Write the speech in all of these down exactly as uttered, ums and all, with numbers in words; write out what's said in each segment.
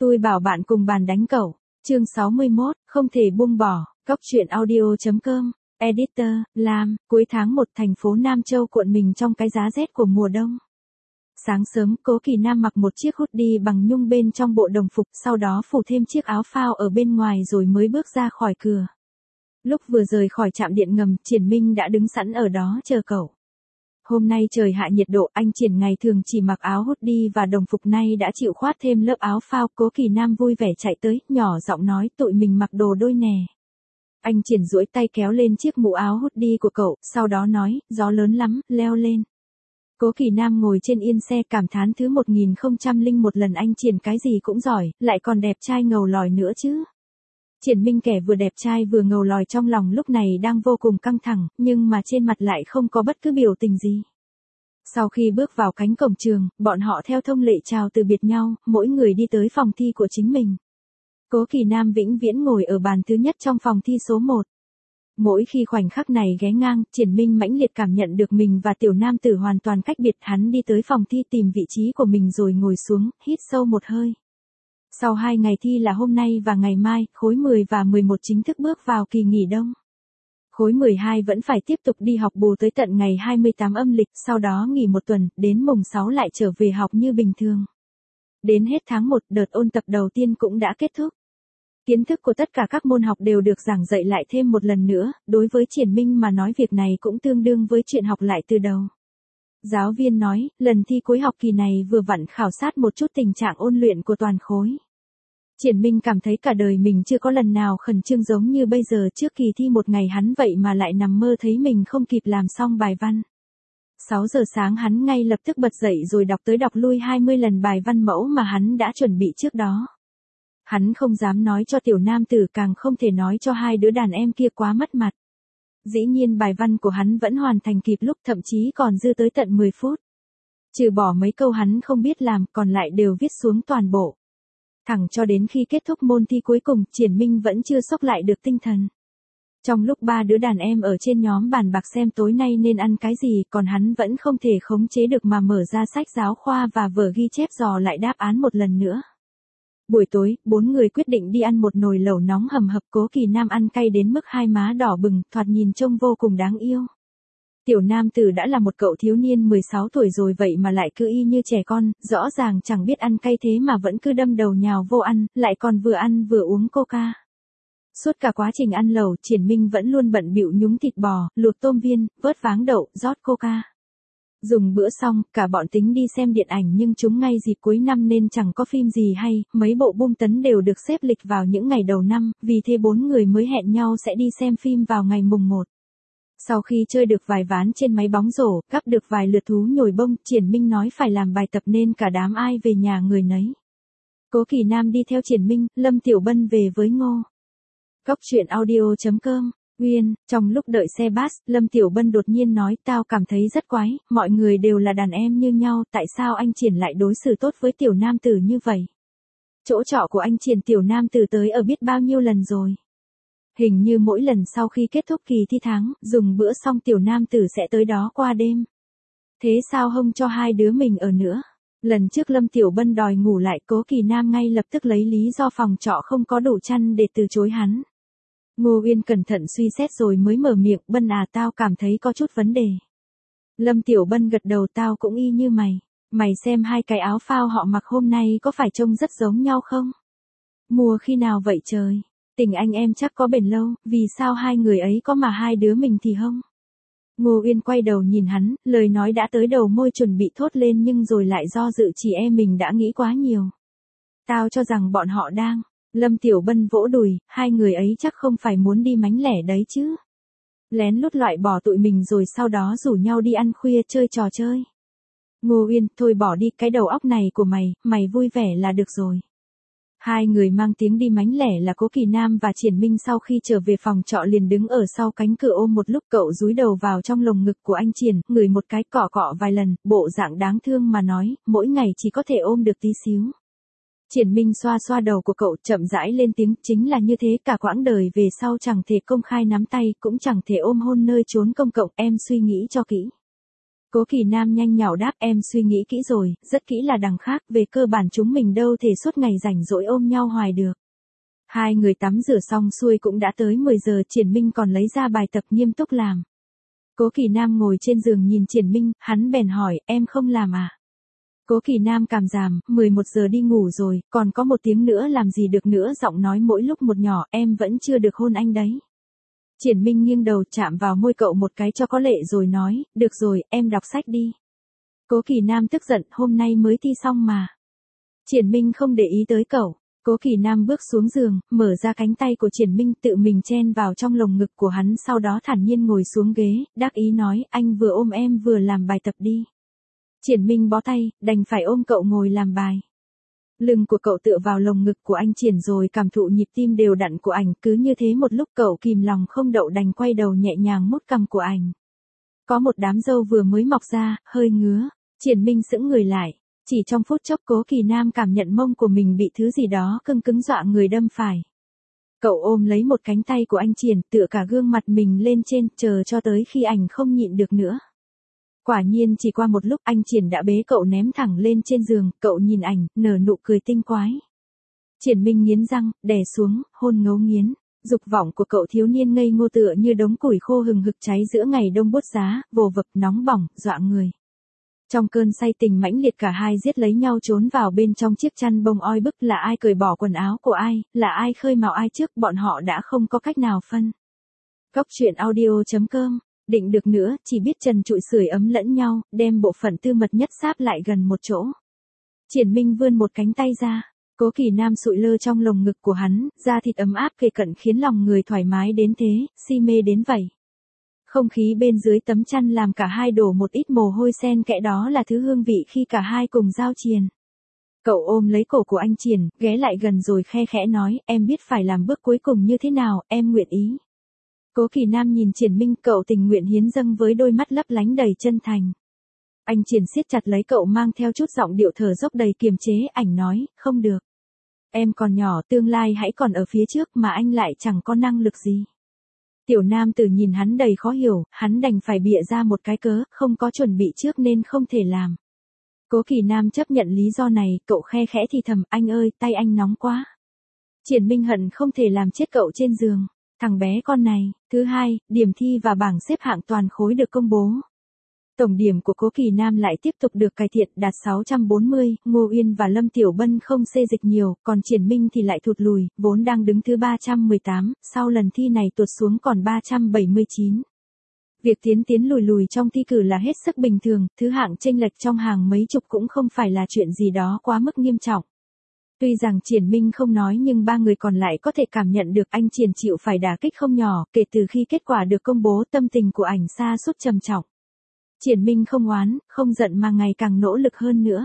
Tôi bảo bạn cùng bàn đánh cẩu. Chương sáu mươi mốt, không thể buông bỏ. Cóc truyện audio chấm com. Editor, Lam. Cuối tháng một thành phố Nam Châu cuộn mình trong cái giá rét của mùa đông. Sáng sớm, Cố Kỳ Nam mặc một chiếc hoodie bằng nhung bên trong bộ đồng phục, sau đó phủ thêm chiếc áo phao ở bên ngoài rồi mới bước ra khỏi cửa. Lúc vừa rời khỏi trạm điện ngầm, Triển Minh đã đứng sẵn ở đó chờ cậu. Hôm nay trời hạ nhiệt độ, anh Triển ngày thường chỉ mặc áo hoodie và đồng phục nay đã chịu khoác thêm lớp áo phao. Cố Kỳ Nam vui vẻ chạy tới, nhỏ giọng nói tụi mình mặc đồ đôi nè. Anh Triển duỗi tay kéo lên chiếc mũ áo hoodie của cậu, sau đó nói, gió lớn lắm, leo lên. Cố Kỳ Nam ngồi trên yên xe cảm thán thứ một nghìn không trăm lẻ một lần anh Triển cái gì cũng giỏi, lại còn đẹp trai ngầu lòi nữa chứ. Triển Minh kẻ vừa đẹp trai vừa ngầu lòi trong lòng lúc này đang vô cùng căng thẳng, nhưng mà trên mặt lại không có bất cứ biểu tình gì. Sau khi bước vào cánh cổng trường, bọn họ theo thông lệ chào từ biệt nhau, mỗi người đi tới phòng thi của chính mình. Cố Kỳ Nam vĩnh viễn ngồi ở bàn thứ nhất trong phòng thi số một. Mỗi khi khoảnh khắc này ghé ngang, Triển Minh mãnh liệt cảm nhận được mình và tiểu nam tử hoàn toàn cách biệt. Hắn đi tới phòng thi tìm vị trí của mình rồi ngồi xuống, hít sâu một hơi. Sau hai ngày thi là hôm nay và ngày mai, khối mười và mười một chính thức bước vào kỳ nghỉ đông. Khối mười hai vẫn phải tiếp tục đi học bù tới tận ngày hai mươi tám âm lịch, sau đó nghỉ một tuần, đến mùng sáu lại trở về học như bình thường. Đến hết tháng một, đợt ôn tập đầu tiên cũng đã kết thúc. Kiến thức của tất cả các môn học đều được giảng dạy lại thêm một lần nữa, đối với Triển Minh mà nói việc này cũng tương đương với chuyện học lại từ đầu. Giáo viên nói, lần thi cuối học kỳ này vừa vặn khảo sát một chút tình trạng ôn luyện của toàn khối. Triển Minh cảm thấy cả đời mình chưa có lần nào khẩn trương giống như bây giờ. Trước kỳ thi một ngày hắn vậy mà lại nằm mơ thấy mình không kịp làm xong bài văn. sáu giờ sáng hắn ngay lập tức bật dậy rồi đọc tới đọc lui hai mươi lần bài văn mẫu mà hắn đã chuẩn bị trước đó. Hắn không dám nói cho tiểu nam tử, càng không thể nói cho hai đứa đàn em kia quá mất mặt. Dĩ nhiên bài văn của hắn vẫn hoàn thành kịp lúc, thậm chí còn dư tới tận mười phút. Trừ bỏ mấy câu hắn không biết làm, còn lại đều viết xuống toàn bộ. Thẳng cho đến khi kết thúc môn thi cuối cùng, Triển Minh vẫn chưa xốc lại được tinh thần. Trong lúc ba đứa đàn em ở trên nhóm bàn bạc xem tối nay nên ăn cái gì, còn hắn vẫn không thể khống chế được mà mở ra sách giáo khoa và vở ghi chép dò lại đáp án một lần nữa. Buổi tối, bốn người quyết định đi ăn một nồi lẩu nóng hầm hập. Cố Kỳ Nam ăn cay đến mức hai má đỏ bừng, thoạt nhìn trông vô cùng đáng yêu. Tiểu nam tử đã là một cậu thiếu niên mười sáu tuổi rồi vậy mà lại cứ y như trẻ con, rõ ràng chẳng biết ăn cay thế mà vẫn cứ đâm đầu nhào vô ăn, lại còn vừa ăn vừa uống coca. Suốt cả quá trình ăn lẩu, Triển Minh vẫn luôn bận bịu nhúng thịt bò, luộc tôm viên, vớt váng đậu, rót coca. Dùng bữa xong, cả bọn tính đi xem điện ảnh nhưng chúng ngay dịp cuối năm nên chẳng có phim gì hay, mấy bộ bom tấn đều được xếp lịch vào những ngày đầu năm, vì thế bốn người mới hẹn nhau sẽ đi xem phim vào ngày mùng một. Sau khi chơi được vài ván trên máy bóng rổ, gắp được vài lượt thú nhồi bông, Triển Minh nói phải làm bài tập nên cả đám ai về nhà người nấy. Cố Kỳ Nam đi theo Triển Minh, Lâm Tiểu Bân về với Ngô. Cóc truyện audio chấm com. Uyên, trong lúc đợi xe bus, Lâm Tiểu Bân đột nhiên nói, tao cảm thấy rất quái, mọi người đều là đàn em như nhau, tại sao anh Triển lại đối xử tốt với tiểu nam tử như vậy? Chỗ trọ của anh Triển tiểu nam tử tới ở biết bao nhiêu lần rồi. Hình như mỗi lần sau khi kết thúc kỳ thi tháng, dùng bữa xong tiểu nam tử sẽ tới đó qua đêm. Thế sao không cho hai đứa mình ở nữa? Lần trước Lâm Tiểu Bân đòi ngủ lại, Cố Kỳ Nam ngay lập tức lấy lý do phòng trọ không có đủ chăn để từ chối hắn. Ngô Uyên cẩn thận suy xét rồi mới mở miệng, Bân à, tao cảm thấy có chút vấn đề. Lâm Tiểu Bân gật đầu, tao cũng y như mày. Mày xem hai cái áo phao họ mặc hôm nay có phải trông rất giống nhau không? Mua khi nào vậy trời? Tình anh em chắc có bền lâu, vì sao hai người ấy có mà hai đứa mình thì không? Ngô Uyên quay đầu nhìn hắn, lời nói đã tới đầu môi chuẩn bị thốt lên nhưng rồi lại do dự, chỉ e mình đã nghĩ quá nhiều. Tao cho rằng bọn họ đang... Lâm Tiểu Bân vỗ đùi, hai người ấy chắc không phải muốn đi mánh lẻ đấy chứ. Lén lút loại bỏ tụi mình rồi sau đó rủ nhau đi ăn khuya chơi trò chơi. Ngô Uyên, thôi bỏ đi, cái đầu óc này của mày, mày vui vẻ là được rồi. Hai người mang tiếng đi mánh lẻ là Cố Kỳ Nam và Triển Minh. Sau khi trở về phòng trọ liền đứng ở sau cánh cửa ôm một lúc, cậu dúi đầu vào trong lồng ngực của anh Triển, ngửi một cái, cọ cọ vài lần, bộ dạng đáng thương mà nói, mỗi ngày chỉ có thể ôm được tí xíu. Triển Minh xoa xoa đầu của cậu, chậm rãi lên tiếng, chính là như thế, cả quãng đời về sau chẳng thể công khai nắm tay, cũng chẳng thể ôm hôn nơi trốn công cộng, em suy nghĩ cho kỹ. Cố Kỳ Nam nhanh nhảu đáp em suy nghĩ kỹ rồi, rất kỹ là đằng khác, về cơ bản chúng mình đâu thể suốt ngày rảnh rỗi ôm nhau hoài được. Hai người tắm rửa xong xuôi cũng đã tới mười giờ, Triển Minh còn lấy ra bài tập nghiêm túc làm. Cố Kỳ Nam ngồi trên giường nhìn Triển Minh, hắn bèn hỏi, em không làm à? Cố Kỳ Nam cảm giảm, mười một giờ đi ngủ rồi, còn có một tiếng nữa làm gì được nữa, giọng nói mỗi lúc một nhỏ, em vẫn chưa được hôn anh đấy. Triển Minh nghiêng đầu chạm vào môi cậu một cái cho có lệ rồi nói, được rồi, em đọc sách đi. Cố Kỳ Nam tức giận, hôm nay mới thi xong mà. Triển Minh không để ý tới cậu. Cố Kỳ Nam bước xuống giường, mở ra cánh tay của Triển Minh tự mình chen vào trong lồng ngực của hắn, sau đó thản nhiên ngồi xuống ghế, đắc ý nói, anh vừa ôm em vừa làm bài tập đi. Triển Minh bó tay, đành phải ôm cậu ngồi làm bài. Lưng của cậu tựa vào lồng ngực của anh Triển rồi cảm thụ nhịp tim đều đặn của ảnh, cứ như thế một lúc cậu kìm lòng không đậu đành quay đầu nhẹ nhàng mút cằm của ảnh. Có một đám râu vừa mới mọc ra, hơi ngứa, Triển Minh sững người lại. Chỉ trong phút chốc Cố Kỳ Nam cảm nhận mông của mình bị thứ gì đó cưng cứng dọa người đâm phải. Cậu ôm lấy một cánh tay của anh Triển, tựa cả gương mặt mình lên trên, chờ cho tới khi ảnh không nhịn được nữa. Quả nhiên chỉ qua một lúc anh Triển đã bế cậu ném thẳng lên trên giường, cậu nhìn ảnh, nở nụ cười tinh quái. Triển Minh nghiến răng, đè xuống, hôn ngấu nghiến. Dục vọng của cậu thiếu niên ngây ngô tựa như đống củi khô hừng hực cháy giữa ngày đông buốt giá, vồ vập nóng bỏng, dọa người. Trong cơn say tình mãnh liệt cả hai giết lấy nhau trốn vào bên trong chiếc chăn bông oi bức, là ai cởi bỏ quần áo của ai, là ai khơi mào ai trước, bọn họ đã không có cách nào phân. Góc truyện audio chấm com, định được nữa, chỉ biết trần trụi sưởi ấm lẫn nhau, đem bộ phận tư mật nhất sáp lại gần một chỗ. Triển Minh vươn một cánh tay ra, Cố Kỳ Nam sụi lơ trong lồng ngực của hắn, da thịt ấm áp kề cận khiến lòng người thoải mái đến thế, si mê đến vậy. Không khí bên dưới tấm chăn làm cả hai đổ một ít mồ hôi xen kẽ, đó là thứ hương vị khi cả hai cùng giao triền. Cậu ôm lấy cổ của anh Triển, ghé lại gần rồi khe khẽ nói, em biết phải làm bước cuối cùng như thế nào, em nguyện ý. Cố Kỳ Nam nhìn Triển Minh, cậu tình nguyện hiến dâng với đôi mắt lấp lánh đầy chân thành. Anh Triển siết chặt lấy cậu mang theo chút giọng điệu thở dốc đầy kiềm chế, ảnh nói, không được. Em còn nhỏ, tương lai hãy còn ở phía trước mà anh lại chẳng có năng lực gì. Tiểu nam tử nhìn hắn đầy khó hiểu, hắn đành phải bịa ra một cái cớ, không có chuẩn bị trước nên không thể làm. Cố Kỳ Nam chấp nhận lý do này, cậu khe khẽ thì thầm, anh ơi, tay anh nóng quá. Triển Minh hận không thể làm chết cậu trên giường. Thằng bé con này. Thứ hai, điểm thi và bảng xếp hạng toàn khối được công bố. Tổng điểm của Cố Kỳ Nam lại tiếp tục được cải thiện, đạt sáu trăm bốn mươi, Ngô Uyên và Lâm Tiểu Bân không xê dịch nhiều, còn Triển Minh thì lại thụt lùi, vốn đang đứng thứ ba trăm mười tám, sau lần thi này tuột xuống còn ba trăm bảy mươi chín. Việc tiến tiến lùi lùi trong thi cử là hết sức bình thường, thứ hạng chênh lệch trong hàng mấy chục cũng không phải là chuyện gì đó quá mức nghiêm trọng. Tuy rằng Triển Minh không nói nhưng ba người còn lại có thể cảm nhận được anh Triển chịu phải đả kích không nhỏ, kể từ khi kết quả được công bố tâm tình của ảnh sa sút trầm trọng. Triển Minh không oán, không giận mà ngày càng nỗ lực hơn nữa.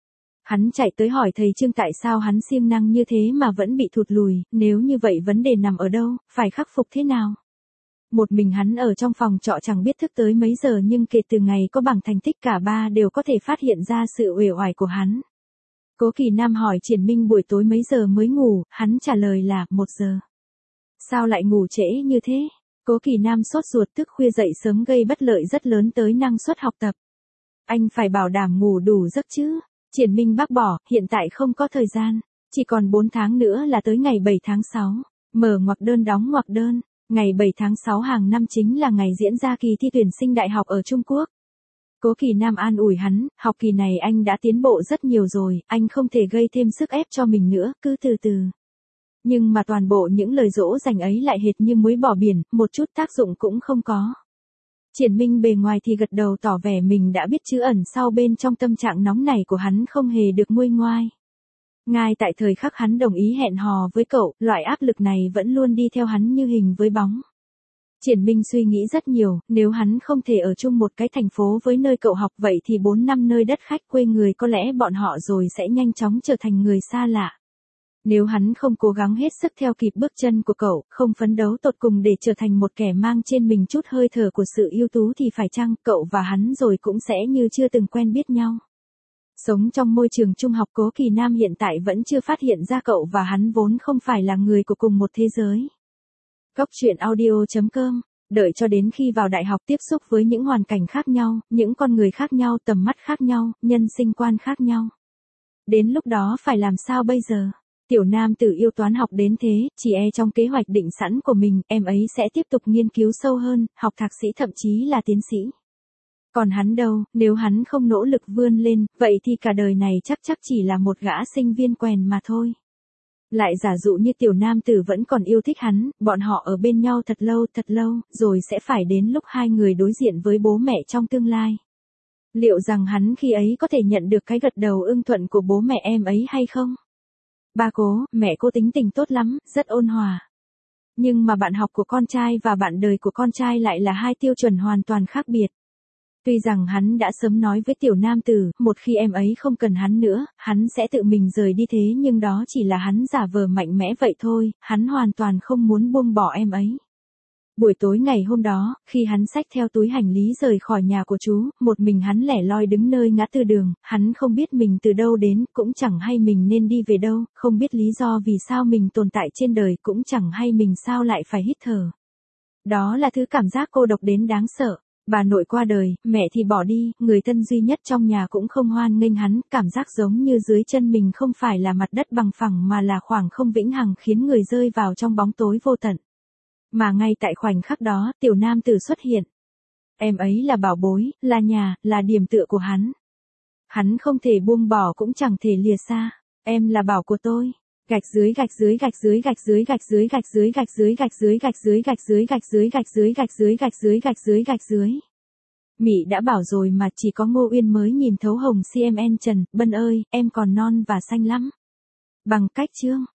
Hắn chạy tới hỏi thầy Trương tại sao hắn siêng năng như thế mà vẫn bị thụt lùi, nếu như vậy vấn đề nằm ở đâu, phải khắc phục thế nào? Một mình hắn ở trong phòng trọ chẳng biết thức tới mấy giờ, nhưng kể từ ngày có bảng thành tích cả ba đều có thể phát hiện ra sự uể oải của hắn. Cố Kỳ Nam hỏi Triển Minh buổi tối mấy giờ mới ngủ, hắn trả lời là một giờ. Sao lại ngủ trễ như thế? Cố Kỳ Nam sốt ruột, thức khuya dậy sớm gây bất lợi rất lớn tới năng suất học tập. Anh phải bảo đảm ngủ đủ giấc chứ. Triển Minh bác bỏ, hiện tại không có thời gian. Chỉ còn bốn tháng nữa là tới ngày bảy tháng sáu. Mở ngoặc đơn đóng ngoặc đơn. Ngày bảy tháng sáu hàng năm chính là ngày diễn ra kỳ thi tuyển sinh đại học ở Trung Quốc. Cố Kỳ Nam an ủi hắn, học kỳ này anh đã tiến bộ rất nhiều rồi, anh không thể gây thêm sức ép cho mình nữa, cứ từ từ. Nhưng mà toàn bộ những lời dỗ dành ấy lại hệt như muối bỏ biển, một chút tác dụng cũng không có. Triển Minh bề ngoài thì gật đầu tỏ vẻ mình đã biết chứ ẩn sau bên trong tâm trạng nóng này của hắn không hề được nguôi ngoai. Ngay tại thời khắc hắn đồng ý hẹn hò với cậu, loại áp lực này vẫn luôn đi theo hắn như hình với bóng. Triển Minh suy nghĩ rất nhiều, nếu hắn không thể ở chung một cái thành phố với nơi cậu học vậy thì bốn năm nơi đất khách quê người có lẽ bọn họ rồi sẽ nhanh chóng trở thành người xa lạ. Nếu hắn không cố gắng hết sức theo kịp bước chân của cậu, không phấn đấu tột cùng để trở thành một kẻ mang trên mình chút hơi thở của sự ưu tú thì phải chăng cậu và hắn rồi cũng sẽ như chưa từng quen biết nhau. Sống trong môi trường trung học, Cố Kỳ Nam hiện tại vẫn chưa phát hiện ra cậu và hắn vốn không phải là người của cùng một thế giới. Góc truyện audio chấm com Đợi cho đến khi vào đại học tiếp xúc với những hoàn cảnh khác nhau, những con người khác nhau, tầm mắt khác nhau, nhân sinh quan khác nhau. Đến lúc đó phải làm sao bây giờ? Tiểu nam tử yêu toán học đến thế, chỉ e trong kế hoạch định sẵn của mình, em ấy sẽ tiếp tục nghiên cứu sâu hơn, học thạc sĩ thậm chí là tiến sĩ. Còn hắn đâu, nếu hắn không nỗ lực vươn lên, vậy thì cả đời này chắc chắc chỉ là một gã sinh viên quèn mà thôi. Lại giả dụ như tiểu nam tử vẫn còn yêu thích hắn, bọn họ ở bên nhau thật lâu thật lâu, rồi sẽ phải đến lúc hai người đối diện với bố mẹ trong tương lai. Liệu rằng hắn khi ấy có thể nhận được cái gật đầu ưng thuận của bố mẹ em ấy hay không? Ba cô, mẹ cô tính tình tốt lắm, rất ôn hòa. Nhưng mà bạn học của con trai và bạn đời của con trai lại là hai tiêu chuẩn hoàn toàn khác biệt. Tuy rằng hắn đã sớm nói với tiểu nam tử, một khi em ấy không cần hắn nữa, hắn sẽ tự mình rời đi thế nhưng đó chỉ là hắn giả vờ mạnh mẽ vậy thôi, hắn hoàn toàn không muốn buông bỏ em ấy. Buổi tối ngày hôm đó, khi hắn xách theo túi hành lý rời khỏi nhà của chú, một mình hắn lẻ loi đứng nơi ngã tư đường, hắn không biết mình từ đâu đến, cũng chẳng hay mình nên đi về đâu, không biết lý do vì sao mình tồn tại trên đời, cũng chẳng hay mình sao lại phải hít thở. Đó là thứ cảm giác cô độc đến đáng sợ. Bà nội qua đời, mẹ thì bỏ đi, người thân duy nhất trong nhà cũng không hoan nghênh hắn, cảm giác giống như dưới chân mình không phải là mặt đất bằng phẳng mà là khoảng không vĩnh hằng khiến người rơi vào trong bóng tối vô tận. Mà ngay tại khoảnh khắc đó, tiểu nam tử xuất hiện. Em ấy là bảo bối, là nhà, là điểm tựa của hắn. Hắn không thể buông bỏ cũng chẳng thể lìa xa. Em là bảo của tôi. Gạch dưới gạch dưới gạch dưới gạch dưới gạch dưới gạch dưới gạch dưới gạch dưới gạch dưới gạch dưới gạch dưới gạch dưới gạch dưới gạch dưới gạch dưới gạch dưới. Mị đã bảo rồi mà chỉ có Ngô Uyên mới nhìn thấu hồng xê em en Trần, Bân ơi, em còn non và xanh lắm. Bằng cách chương